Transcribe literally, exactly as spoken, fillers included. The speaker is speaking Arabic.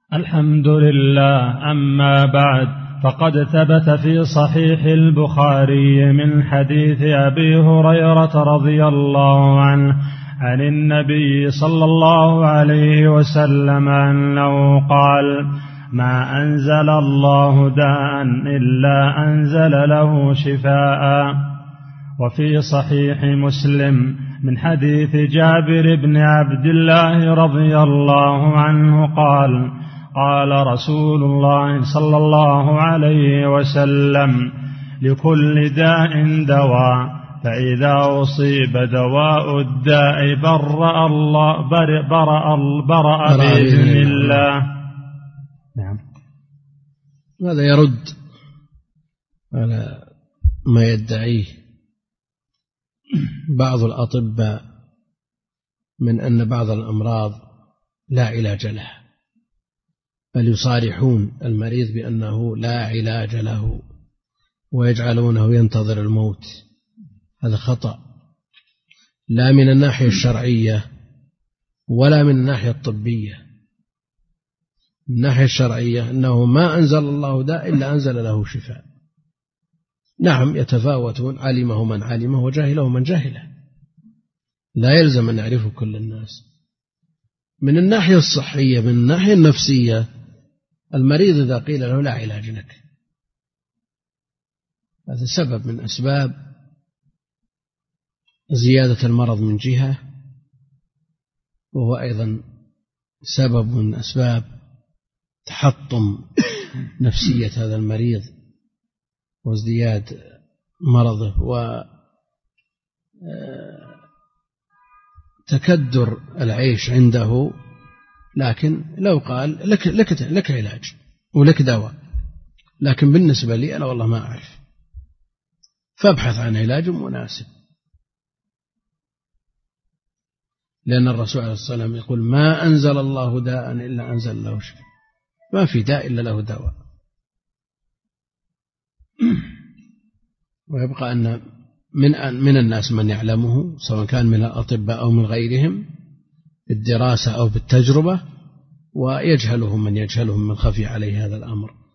الحمد لله. أما بعد، فقد ثبت في صحيح البخاري من حديث أبي هريرة رضي الله عنه عن النبي صلى الله عليه وسلم أنه قال: ما أنزل الله داء إلا أنزل له شفاء. وفي صحيح مسلم من حديث جابر بن عبد الله رضي الله عنه قال: قال رسول الله صلى الله عليه وسلم: لكل داء دواء، فإذا أصيب دواء الداء برأ الله برأ, برأ, برأ بإذن الله. نعم. هذا يرد على ما يدعيه بعض الأطباء من أن بعض الأمراض لا علاج لها، بل يصارحون المريض بأنه لا علاج له ويجعلونه ينتظر الموت. هذا خطأ، لا من الناحية الشرعية ولا من الناحية الطبية. من الناحية الشرعية أنه ما أنزل الله داء إلا أنزل له شفاء. نعم، يتفاوتون، علمه من علمه وجاهله من جاهله، لا يلزم أن يعرفه كل الناس. من الناحية الصحية، من الناحية النفسية، المريض إذا قيل له لا علاج لك، هذا سبب من أسباب زيادة المرض من جهة، وهو أيضا سبب من أسباب تحطم نفسية هذا المريض وازدياد مرضه وتكدر العيش عنده. لكن لو قال لك, لك, لك علاج ولك دواء، لكن بالنسبة لي أنا والله ما أعرف، فابحث عن علاج مناسب. لأن الرسول عليه الصلاة والسلام يقول: ما أنزل الله داء إلا أنزل له شفاء. ما في داء إلا له دواء. ويبقى أن من من الناس من يعلمه، سواء كان من الأطباء أو من غيرهم، بالدراسة أو بالتجربة، ويجهلهم من يجهلهم من خفي عليه هذا الأمر.